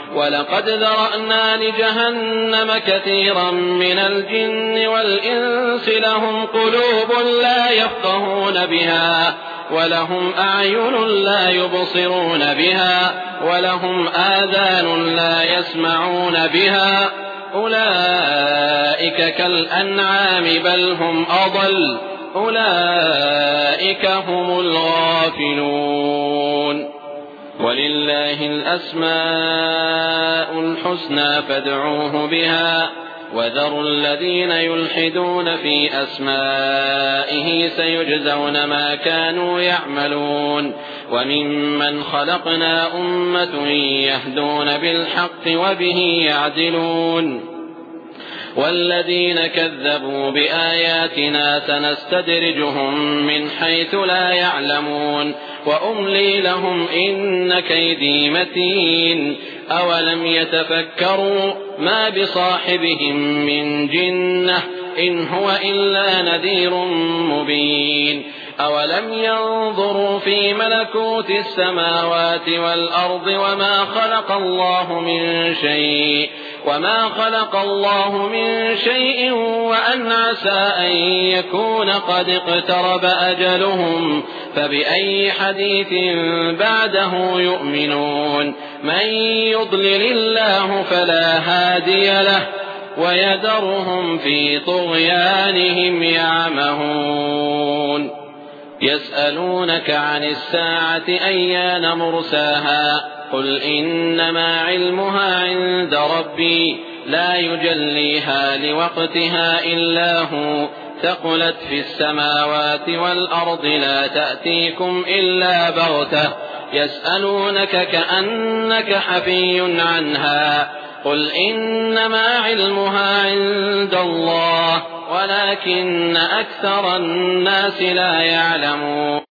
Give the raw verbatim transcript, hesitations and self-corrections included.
ولقد ذرأنا لجهنم كثيرا من الجن والإنس لهم قلوب لا يفقهون بها ولهم أعين لا يبصرون بها ولهم آذان لا يسمعون بها أولئك كالأنعام بل هم أضل أولئك هم الغافلون. ولله الأسماء الحسنى فادعوه بها وذروا الذين يلحدون في أسمائه سيجزون ما كانوا يعملون. وممن خلقنا أمة يهدون بالحق وبه يعدلون. والذين كذبوا بآياتنا سنستدرجهم من حيث لا يعلمون وأملي لهم إن كيدي متين. أولم يتفكروا ما بصاحبهم من جنة إن هو إلا نذير مبين. أولم ينظروا في ملكوت السماوات والأرض وما خلق الله من شيء وما خلق الله من شيء وأن عسى أن يكون قد اقترب أجلهم فبأي حديث بعده يؤمنون. من يضلل الله فلا هادي له ويذرهم في طغيانهم يعمهون. يسألونك عن الساعة أيان مرساها قل إنما علمها عند ربي لا يجليها لوقتها إلا هو ثقلت في السماوات والأرض لا تأتيكم إلا بغتة يسألونك كأنك حفي عنها قل إنما علمها عند الله ولكن أكثر الناس لا يعلمون.